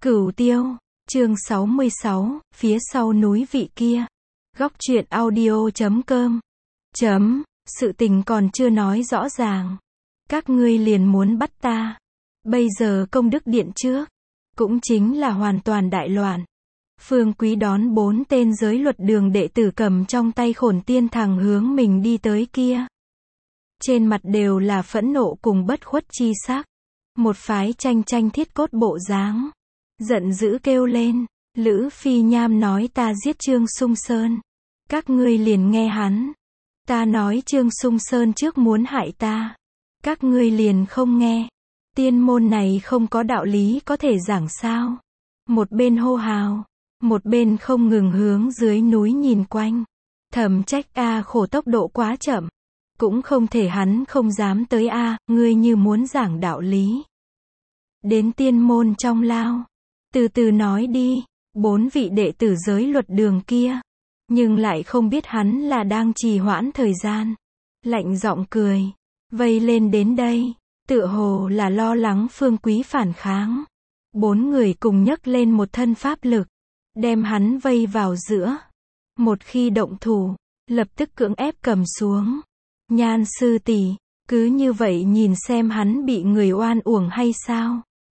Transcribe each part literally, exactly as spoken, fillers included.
Cửu Tiêu, chương sáu mươi sáu, phía sau núi vị kia. Góc truyện audio chấm com. Chấm, sự tình còn chưa nói rõ ràng. Các ngươi liền muốn bắt ta. Bây giờ công đức điện trước, cũng chính là hoàn toàn đại loạn. Phương Quý đón bốn tên giới luật đường đệ tử cầm trong tay Khổn Tiên Thằng hướng mình đi tới kia. Trên mặt đều là phẫn nộ cùng bất khuất chi sắc. Một phái tranh tranh thiết cốt bộ dáng. Giận dữ kêu lên, Lữ Phi Nham nói ta giết Trương Sung Sơn. Các ngươi liền nghe hắn. Ta nói Trương Sung Sơn trước muốn hại ta. Các ngươi liền không nghe. Tiên môn này không có đạo lý có thể giảng sao. Một bên hô hào, một bên không ngừng hướng dưới núi nhìn quanh. Thầm trách a khổ tốc độ quá chậm. Cũng không thể hắn không dám tới a, ngươi như muốn giảng đạo lý. Đến tiên môn trong lao. Từ từ nói đi, bốn vị đệ tử giới luật đường kia. Nhưng lại không biết hắn là đang trì hoãn thời gian. Lạnh giọng cười, vây lên đến đây, tựa hồ là lo lắng Phương Quý phản kháng. Bốn người cùng nhấc lên một thân pháp lực, đem hắn vây vào giữa. Một khi động thủ, lập tức cưỡng ép cầm xuống. Nhan sư tỷ, cứ như vậy nhìn xem hắn bị người oan uổng hay sao?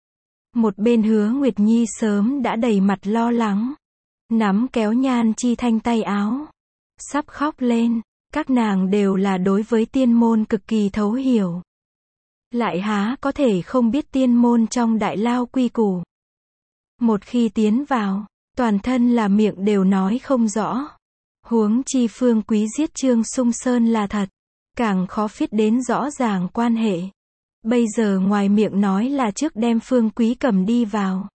Một bên Hứa Nguyệt Nhi sớm đã đầy mặt lo lắng. Nắm kéo Nhan Chi Thanh tay áo. Sắp khóc lên, các nàng đều là đối với tiên môn cực kỳ thấu hiểu. Lại há có thể không biết tiên môn trong đại lao quy củ. Một khi tiến vào, toàn thân là miệng đều nói không rõ. Huống chi Phương Quý giết Trương Sung Sơn là thật. Càng khó viết đến rõ ràng quan hệ. Bây giờ ngoài miệng nói là trước đem Phương Quý cầm đi vào.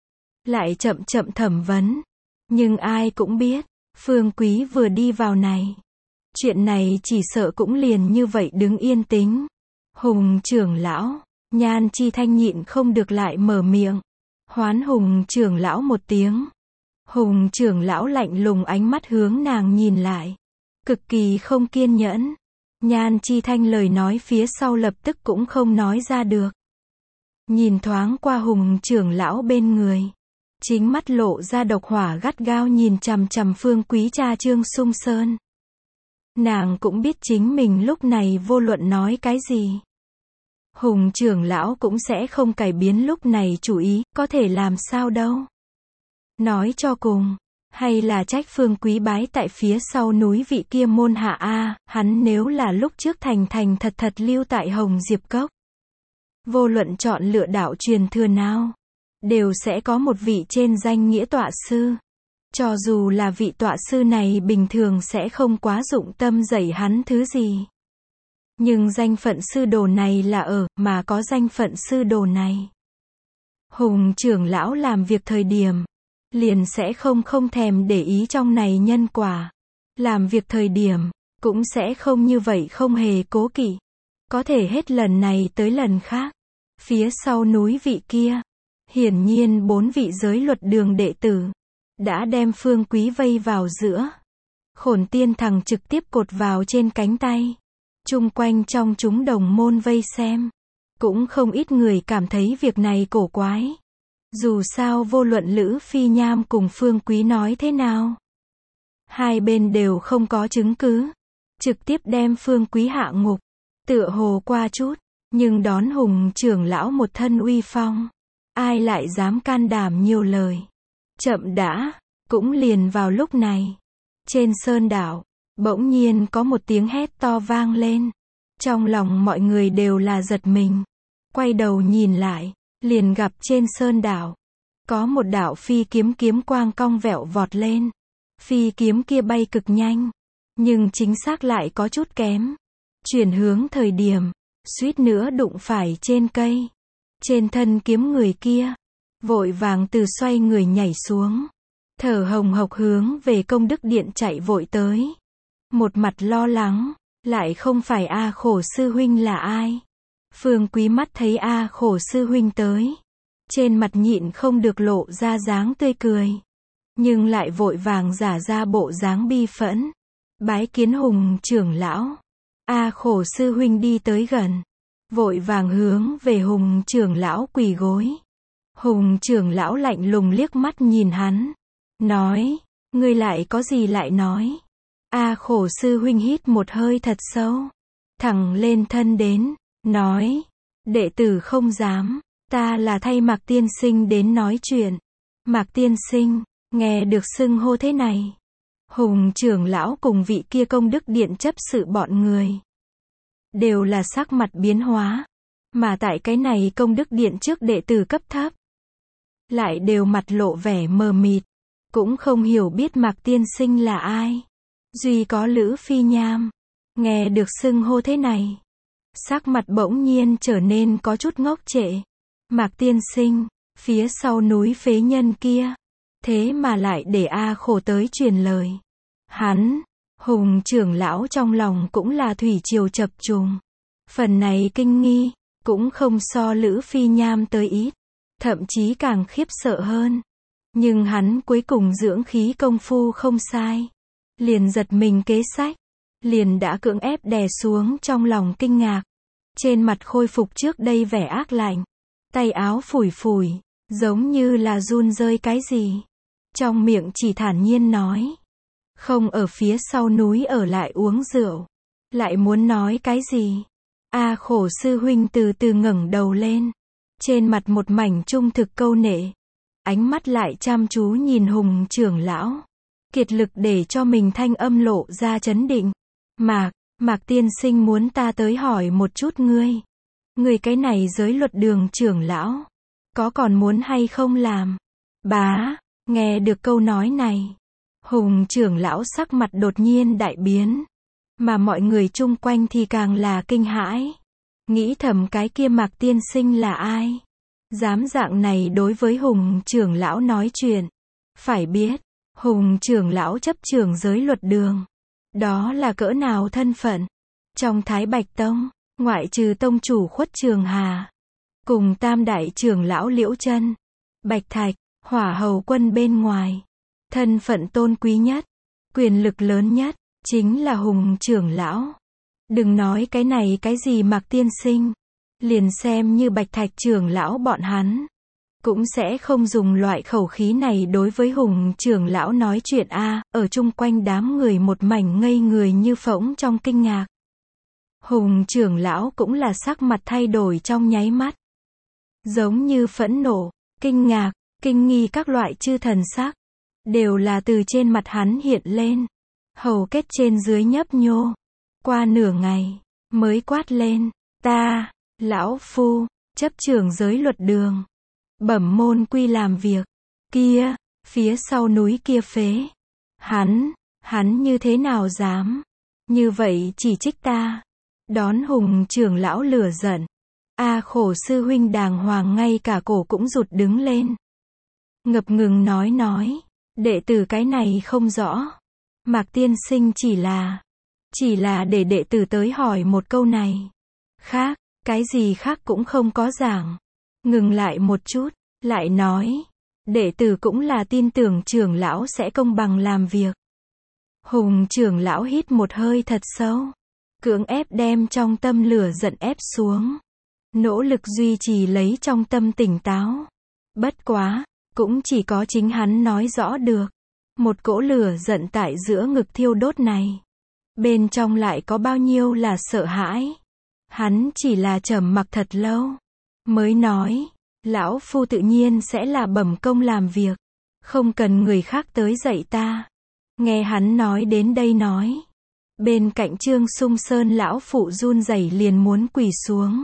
Lại chậm chậm thẩm vấn. Nhưng ai cũng biết, Phương Quý vừa đi vào này. Chuyện này chỉ sợ cũng liền như vậy đứng yên tĩnh. Hùng trưởng lão, Nhan Chi Thanh nhịn không được lại mở miệng. Hoán Hùng trưởng lão một tiếng. Hùng trưởng lão lạnh lùng ánh mắt hướng nàng nhìn lại. Cực kỳ không kiên nhẫn. Nhan Chi Thanh lời nói phía sau lập tức cũng không nói ra được. Nhìn thoáng qua Hùng trưởng lão bên người. Chính mắt lộ ra độc hỏa gắt gao nhìn chằm chằm Phương Quý cha Trương Sung Sơn. Nàng cũng biết chính mình lúc này vô luận nói cái gì. Hùng trưởng lão cũng sẽ không cải biến lúc này chủ ý, có thể làm sao đâu. Nói cho cùng. Hay là trách Phương Quý bái tại phía sau núi vị kia môn hạ a, hắn nếu là lúc trước thành thành thật thật lưu tại Hồng Diệp Cốc. Vô luận chọn lựa đạo truyền thừa nào, đều sẽ có một vị trên danh nghĩa tọa sư. Cho dù là vị tọa sư này bình thường sẽ không quá dụng tâm dạy hắn thứ gì. Nhưng danh phận sư đồ này là ở, mà có danh phận sư đồ này. Hùng trưởng lão làm việc thời điểm. Liền sẽ không không thèm để ý trong này nhân quả. Làm việc thời điểm, cũng sẽ không như vậy không hề cố kỵ. Có thể hết lần này tới lần khác. Phía sau núi vị kia, hiển nhiên bốn vị giới luật đường đệ tử, đã đem Phương Quý vây vào giữa. Khổn Tiên Thằng trực tiếp cột vào trên cánh tay. Chung quanh trong chúng đồng môn vây xem. Cũng không ít người cảm thấy việc này cổ quái. Dù sao vô luận Lữ Phi Nham cùng Phương Quý nói thế nào. Hai bên đều không có chứng cứ. Trực tiếp đem Phương Quý hạ ngục. Tựa hồ qua chút. Nhưng đón Hùng trưởng lão một thân uy phong. Ai lại dám can đảm nhiều lời. Chậm đã. Cũng liền vào lúc này. Trên sơn đảo. Bỗng nhiên có một tiếng hét to vang lên. Trong lòng mọi người đều là giật mình. Quay đầu nhìn lại. Liền gặp trên sơn đảo. Có một đạo phi kiếm kiếm quang cong vẹo vọt lên. Phi kiếm kia bay cực nhanh. Nhưng chính xác lại có chút kém. Chuyển hướng thời điểm. Suýt nữa đụng phải trên cây. Trên thân kiếm người kia. Vội vàng từ xoay người nhảy xuống. Thở hồng hộc hướng về công đức điện chạy vội tới. Một mặt lo lắng. Lại không phải A khổ sư huynh là ai. Phương Quý mắt thấy A khổ sư huynh tới. Trên mặt nhịn không được lộ ra dáng tươi cười. Nhưng lại vội vàng giả ra bộ dáng bi phẫn. Bái kiến Hùng trưởng lão. A khổ sư huynh đi tới gần. Vội vàng hướng về Hùng trưởng lão quỳ gối. Hùng trưởng lão lạnh lùng liếc mắt nhìn hắn. Nói, ngươi lại có gì lại nói. A Khổ sư huynh hít một hơi thật sâu. Thẳng lên thân đến, nói, đệ tử không dám, ta là thay Mạc tiên sinh đến nói chuyện. Mạc tiên sinh, nghe được xưng hô thế này. Hùng trưởng lão cùng vị kia công đức điện chấp sự bọn người. Đều là sắc mặt biến hóa. Mà tại cái này công đức điện trước đệ tử cấp thấp. Lại đều mặt lộ vẻ mờ mịt. Cũng không hiểu biết Mạc tiên sinh là ai. Duy có Lữ Phi Nham. Nghe được xưng hô thế này. Sắc mặt bỗng nhiên trở nên có chút ngốc trệ. Mạc tiên sinh, phía sau núi phế nhân kia. Thế mà lại để A Khổ tới truyền lời. Hắn, Hùng trưởng lão trong lòng cũng là thủy triều chập trùng. Phần này kinh nghi, cũng không so Lữ Phi Nham tới ít. Thậm chí càng khiếp sợ hơn. Nhưng hắn cuối cùng dưỡng khí công phu không sai. Liền giật mình kế sách. Liền đã cưỡng ép đè xuống trong lòng kinh ngạc. Trên mặt khôi phục trước đây vẻ ác lạnh. Tay áo phủi phủi, giống như là run rơi cái gì. Trong miệng chỉ thản nhiên nói. Không ở phía sau núi ở lại uống rượu. Lại muốn nói cái gì? A Khổ sư huynh từ từ ngẩng đầu lên. Trên mặt một mảnh trung thực câu nệ. Ánh mắt lại chăm chú nhìn Hùng trưởng lão. Kiệt lực để cho mình thanh âm lộ ra chấn định. Mạc, Mạc tiên sinh muốn ta tới hỏi một chút ngươi. Ngươi cái này giới luật đường trưởng lão. Có còn muốn hay không làm? Bá, nghe được câu nói này. Hùng trưởng lão sắc mặt đột nhiên đại biến. Mà mọi người chung quanh thì càng là kinh hãi. Nghĩ thầm cái kia Mạc tiên sinh là ai? Dám dạng này đối với Hùng trưởng lão nói chuyện. Phải biết, Hùng trưởng lão chấp trưởng giới luật đường. Đó là cỡ nào thân phận? Trong Thái Bạch Tông, ngoại trừ tông chủ Khuất Trường Hà. Cùng tam đại trưởng lão Liễu Chân, Bạch Thạch, Hỏa Hầu Quân bên ngoài. Thân phận tôn quý nhất, quyền lực lớn nhất, chính là Hùng trưởng lão. Đừng nói cái này cái gì Mạc tiên sinh. Liền xem như Bạch Thạch trưởng lão bọn hắn. Cũng sẽ không dùng loại khẩu khí này đối với Hùng trưởng lão nói chuyện a. Ở chung quanh đám người một mảnh ngây người như phỗng trong kinh ngạc. Hùng trưởng lão cũng là sắc mặt thay đổi trong nháy mắt. Giống như phẫn nộ, kinh ngạc, kinh nghi các loại chư thần sắc. Đều là từ trên mặt hắn hiện lên. Hầu kết trên dưới nhấp nhô. Qua nửa ngày, mới quát lên. Ta, lão phu, chấp trưởng giới luật đường. Bẩm môn quy làm việc. Kia, phía sau núi kia phế. Hắn, hắn như thế nào dám. Như vậy chỉ trích ta. Đón Hùng trưởng lão lửa giận. A Khổ sư huynh đàng hoàng ngay cả cổ cũng rụt đứng lên. Ngập ngừng nói nói. Đệ tử cái này không rõ. Mạc tiên sinh chỉ là. Chỉ là để đệ tử tới hỏi một câu này. Khác, cái gì khác cũng không có giảng. Ngừng lại một chút, lại nói. Đệ tử cũng là tin tưởng trưởng lão sẽ công bằng làm việc. Hùng trưởng lão hít một hơi thật sâu. Cưỡng ép đem trong tâm lửa giận ép xuống. Nỗ lực duy trì lấy trong tâm tỉnh táo. Bất quá, cũng chỉ có chính hắn nói rõ được. Một cỗ lửa giận tại giữa ngực thiêu đốt này. Bên trong lại có bao nhiêu là sợ hãi. Hắn chỉ là trầm mặc thật lâu. Mới nói, lão phu tự nhiên sẽ là bẩm công làm việc. Không cần người khác tới dạy ta. Nghe hắn nói đến đây nói. Bên cạnh Trương Sung Sơn lão phụ run rẩy liền muốn quỳ xuống.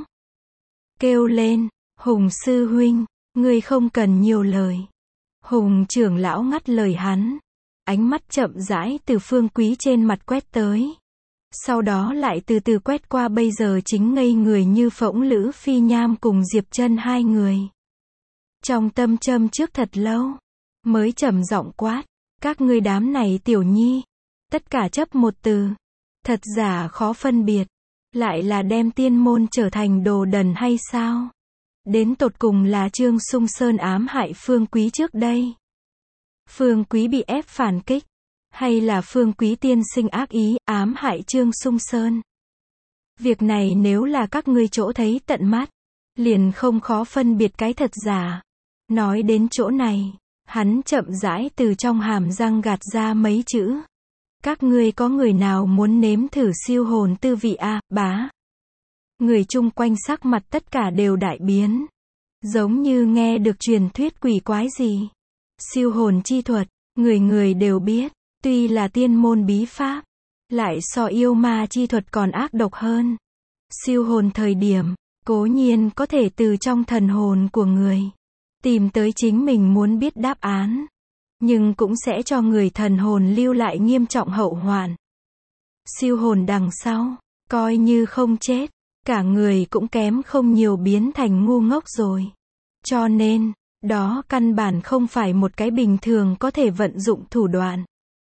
Kêu lên, Hùng sư huynh, ngươi không cần nhiều lời. Hùng trưởng lão ngắt lời hắn. Ánh mắt chậm rãi từ Phương Quý trên mặt quét tới. Sau đó lại từ từ quét qua bây giờ chính ngây người như phỗng Lữ Phi Nham cùng Diệp Chân hai người. Trong tâm châm trước thật lâu. Mới trầm giọng quát. Các ngươi đám này tiểu nhi. Tất cả chấp một từ. Thật giả khó phân biệt. Lại là đem tiên môn trở thành đồ đần hay sao? Đến tột cùng là Trương Sung Sơn ám hại Phương Quý trước đây. Phương Quý bị ép phản kích. Hay là Phương Quý tiên sinh ác ý ám hại Trương Sung Sơn? Việc này nếu là các ngươi chỗ thấy tận mắt. Liền không khó phân biệt cái thật giả. Nói đến chỗ này, hắn chậm rãi từ trong hàm răng gạt ra mấy chữ. Các ngươi có người nào muốn nếm thử siêu hồn tư vị a, bá? Người chung quanh sắc mặt tất cả đều đại biến. Giống như nghe được truyền thuyết quỷ quái gì. Siêu hồn chi thuật, người người đều biết, tuy là tiên môn bí pháp, lại so yêu ma chi thuật còn ác độc hơn. Siêu hồn thời điểm, cố nhiên có thể từ trong thần hồn của người, tìm tới chính mình muốn biết đáp án. Nhưng cũng sẽ cho người thần hồn lưu lại nghiêm trọng hậu hoạn. Siêu hồn đằng sau, coi như không chết, cả người cũng kém không nhiều biến thành ngu ngốc rồi. Cho nên, đó căn bản không phải một cái bình thường có thể vận dụng thủ đoạn.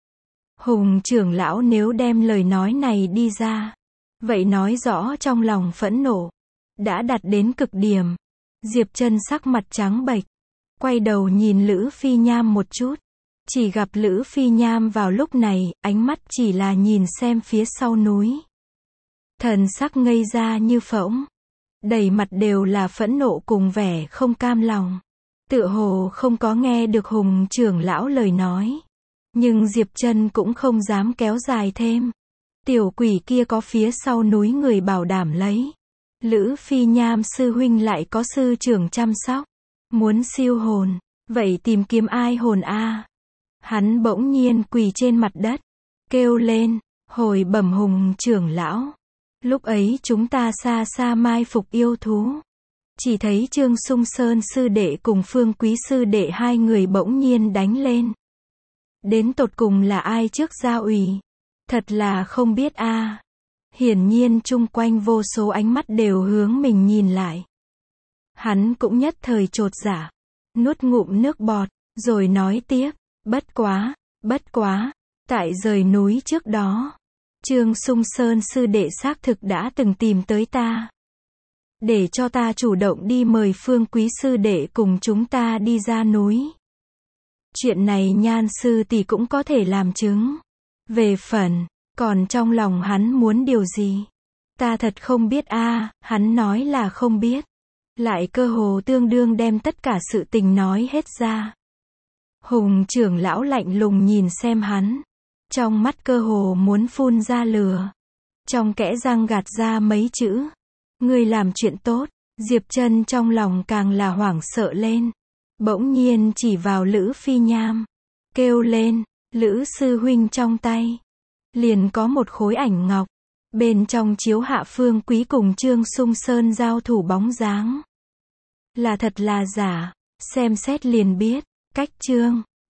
Hùng trưởng lão nếu đem lời nói này đi ra, vậy nói rõ trong lòng phẫn nộ đã đạt đến cực điểm. Diệp Chân sắc mặt trắng bệch, quay đầu nhìn Lữ Phi Nham một chút. Chỉ gặp Lữ Phi Nham vào lúc này, ánh mắt chỉ là nhìn xem phía sau núi. Thần sắc ngây ra như phỗng, đầy mặt đều là phẫn nộ cùng vẻ không cam lòng. Tựa hồ không có nghe được Hùng trưởng lão lời nói. Nhưng Diệp Chân cũng không dám kéo dài thêm. Tiểu quỷ kia có phía sau núi người bảo đảm lấy. Lữ Phi Nham sư huynh lại có sư trưởng chăm sóc. Muốn siêu hồn, vậy tìm kiếm ai hồn a? Hắn bỗng nhiên quỳ trên mặt đất, kêu lên, hồi bẩm Hùng trưởng lão. Lúc ấy chúng ta xa xa mai phục yêu thú. Chỉ thấy Trương Sung Sơn sư đệ cùng Phương Quý sư đệ hai người bỗng nhiên đánh lên. Đến tột cùng là ai trước gia ủy? Thật là không biết a. Hiển nhiên chung quanh vô số ánh mắt đều hướng mình nhìn lại. Hắn cũng nhất thời chột dạ, nuốt ngụm nước bọt, rồi nói tiếp, bất quá, bất quá, tại rời núi trước đó, Trương Sung Sơn sư đệ xác thực đã từng tìm tới ta. Để cho ta chủ động đi mời Phương Quý sư đệ cùng chúng ta đi ra núi. Chuyện này Nhan sư tỷ cũng có thể làm chứng. Về phần, còn trong lòng hắn muốn điều gì? Ta thật không biết a. Hắn nói là không biết. Lại cơ hồ tương đương đem tất cả sự tình nói hết ra. Hùng trưởng lão lạnh lùng nhìn xem hắn. Trong mắt cơ hồ muốn phun ra lửa. Trong kẽ răng gạt ra mấy chữ. Ngươi làm chuyện tốt. Diệp Chân trong lòng càng là hoảng sợ lên. Bỗng nhiên chỉ vào Lữ Phi Nham. Kêu lên, Lữ sư huynh trong tay. Liền có một khối ảnh ngọc. Bên trong chiếu hạ Phương Quý cùng Trương Sung Sơn giao thủ bóng dáng. Là thật là giả, xem xét liền biết. Cách chương